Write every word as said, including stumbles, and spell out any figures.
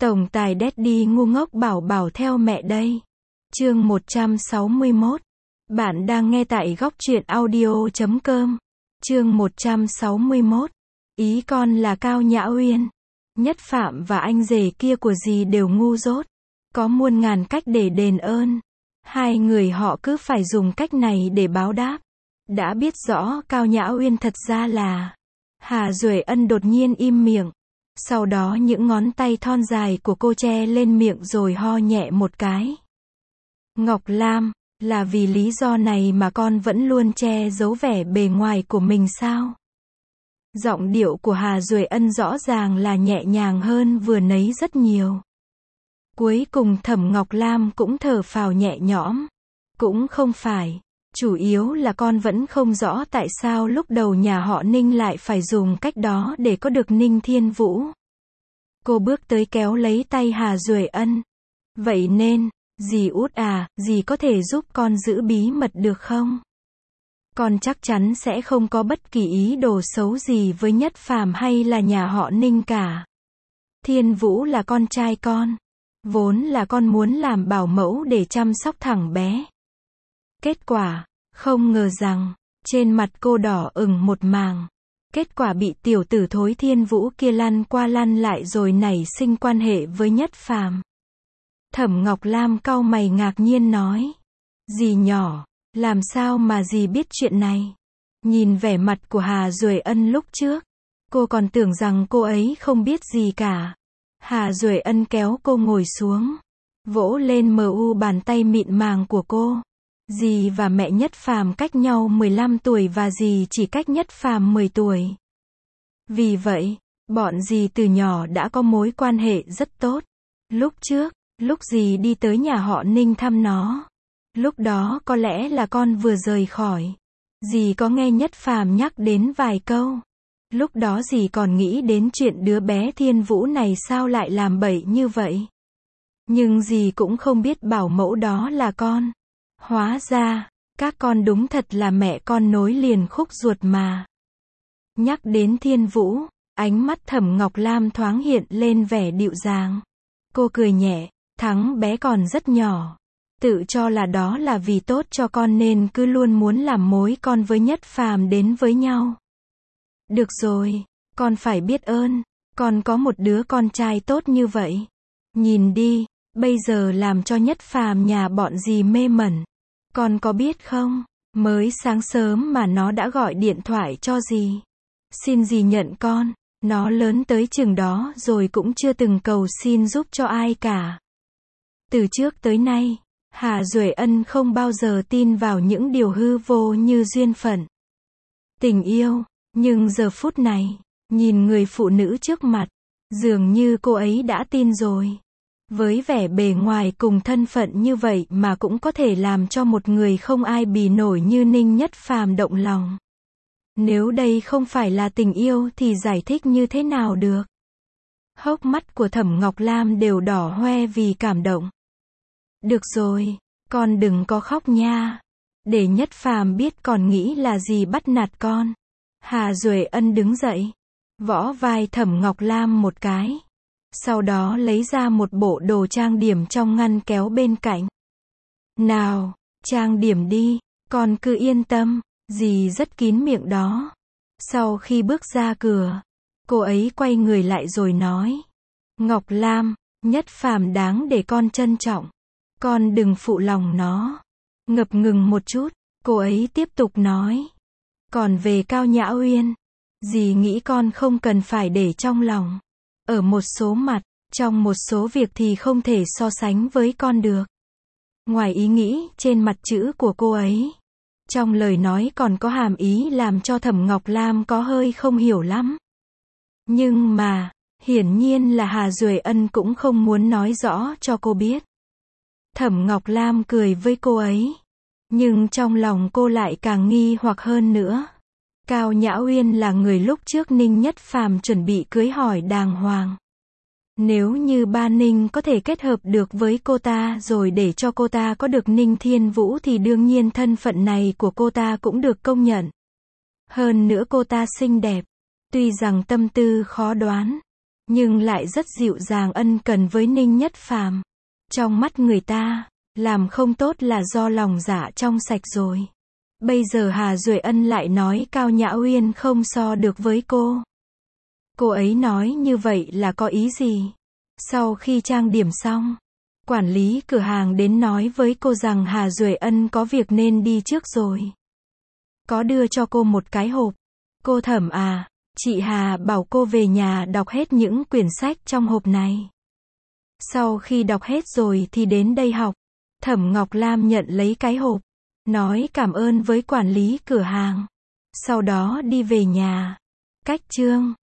Tổng tài Daddy ngu ngốc bảo bảo theo mẹ đây. Chương một trăm sáu mươi mốt. Bạn đang nghe tại góc truyện audio chấm com. Chương một trăm sáu mươi mốt. Ý con là Cao Nhã Uyên. Nhất Phạm và anh rể kia của dì đều ngu dốt. Có muôn ngàn cách để đền ơn. Hai người họ cứ phải dùng cách này để báo đáp. Đã biết rõ Cao Nhã Uyên thật ra là... Hà Duệ Ân đột nhiên im miệng. Sau đó những ngón tay thon dài của cô che lên miệng rồi ho nhẹ một cái. Ngọc Lam, là vì lý do này mà con vẫn luôn che giấu vẻ bề ngoài của mình sao? Giọng điệu của Hà Duệ Ân rõ ràng là nhẹ nhàng hơn vừa nãy rất nhiều. Cuối cùng Thẩm Ngọc Lam cũng thở phào nhẹ nhõm. Cũng không phải. Chủ yếu là con vẫn không rõ tại sao lúc đầu nhà họ Ninh lại phải dùng cách đó để có được Ninh Thiên Vũ. Cô bước tới kéo lấy tay Hà Duệ Ân. Vậy nên, dì út à, dì có thể giúp con giữ bí mật được không? Con chắc chắn sẽ không có bất kỳ ý đồ xấu gì với Nhất Phàm hay là nhà họ Ninh cả. Thiên Vũ là con trai con. Vốn là con muốn làm bảo mẫu để chăm sóc thằng bé. Kết quả, không ngờ rằng, trên mặt cô đỏ ửng một màng. Kết quả bị tiểu tử thối Thiên Vũ kia lăn qua lăn lại rồi nảy sinh quan hệ với Nhất Phàm. Thẩm Ngọc Lam cau mày ngạc nhiên nói. Dì nhỏ, làm sao mà dì biết chuyện này? Nhìn vẻ mặt của Hà Duệ Ân lúc trước, cô còn tưởng rằng cô ấy không biết gì cả. Hà Duệ Ân kéo cô ngồi xuống, vỗ lên mờ u bàn tay mịn màng của cô. Dì và mẹ Nhất Phàm cách nhau mười lăm tuổi và dì chỉ cách Nhất Phàm mười tuổi. Vì vậy, bọn dì từ nhỏ đã có mối quan hệ rất tốt. Lúc trước, lúc dì đi tới nhà họ Ninh thăm nó, lúc đó có lẽ là con vừa rời khỏi. Dì có nghe Nhất Phàm nhắc đến vài câu. Lúc đó dì còn nghĩ đến chuyện đứa bé Thiên Vũ này sao lại làm bậy như vậy. Nhưng dì cũng không biết bảo mẫu đó là con. Hóa ra, các con đúng thật là mẹ con nối liền khúc ruột mà. Nhắc đến Thiên Vũ, ánh mắt Thẩm Ngọc Lam thoáng hiện lên vẻ dịu dàng. Cô cười nhẹ, thằng bé còn rất nhỏ. Tự cho là đó là vì tốt cho con nên cứ luôn muốn làm mối con với Nhất Phàm đến với nhau. Được rồi, con phải biết ơn, con có một đứa con trai tốt như vậy. Nhìn đi, bây giờ làm cho Nhất Phàm nhà bọn dì mê mẩn. Con có biết không, mới sáng sớm mà nó đã gọi điện thoại cho dì. Xin dì nhận con, nó lớn tới chừng đó rồi cũng chưa từng cầu xin giúp cho ai cả. Từ trước tới nay, Hà Duệ Ân không bao giờ tin vào những điều hư vô như duyên phận, tình yêu, nhưng giờ phút này, nhìn người phụ nữ trước mặt, dường như cô ấy đã tin rồi. Với vẻ bề ngoài cùng thân phận như vậy mà cũng có thể làm cho một người không ai bì nổi như Ninh Nhất Phàm động lòng. Nếu đây không phải là tình yêu thì giải thích như thế nào được? Hốc mắt của Thẩm Ngọc Lam đều đỏ hoe vì cảm động. Được rồi, con đừng có khóc nha. Để Nhất Phàm biết còn nghĩ là gì bắt nạt con. Hà Duệ Ân đứng dậy, võ vai Thẩm Ngọc Lam một cái. Sau đó lấy ra một bộ đồ trang điểm trong ngăn kéo bên cạnh. Nào, trang điểm đi, con cứ yên tâm, dì rất kín miệng đó. Sau khi bước ra cửa, cô ấy quay người lại rồi nói. Ngọc Lam, Nhất Phàm đáng để con trân trọng. Con đừng phụ lòng nó. Ngập ngừng một chút, cô ấy tiếp tục nói. Còn về Cao Nhã Uyên, dì nghĩ con không cần phải để trong lòng. Ở một số mặt, trong một số việc thì không thể so sánh với con được. Ngoài ý nghĩ trên mặt chữ của cô ấy, trong lời nói còn có hàm ý làm cho Thẩm Ngọc Lam có hơi không hiểu lắm. Nhưng mà, hiển nhiên là Hà Duệ Ân cũng không muốn nói rõ cho cô biết. Thẩm Ngọc Lam cười với cô ấy. Nhưng trong lòng cô lại càng nghi hoặc hơn nữa. Cao Nhã Uyên là người lúc trước Ninh Nhất Phàm chuẩn bị cưới hỏi đàng hoàng. Nếu như ba Ninh có thể kết hợp được với cô ta rồi để cho cô ta có được Ninh Thiên Vũ thì đương nhiên thân phận này của cô ta cũng được công nhận. Hơn nữa cô ta xinh đẹp. Tuy rằng tâm tư khó đoán, nhưng lại rất dịu dàng ân cần với Ninh Nhất Phàm. Trong mắt người ta, làm không tốt là do lòng dạ trong sạch rồi. Bây giờ Hà Duệ Ân lại nói Cao Nhã Uyên không so được với cô. Cô ấy nói như vậy là có ý gì? Sau khi trang điểm xong, quản lý cửa hàng đến nói với cô rằng Hà Duệ Ân có việc nên đi trước rồi. Có đưa cho cô một cái hộp. Cô Thẩm à, chị Hà bảo cô về nhà đọc hết những quyển sách trong hộp này. Sau khi đọc hết rồi thì đến đây học. Thẩm Ngọc Lam nhận lấy cái hộp, nói cảm ơn với quản lý cửa hàng. Sau đó đi về nhà. Cách chương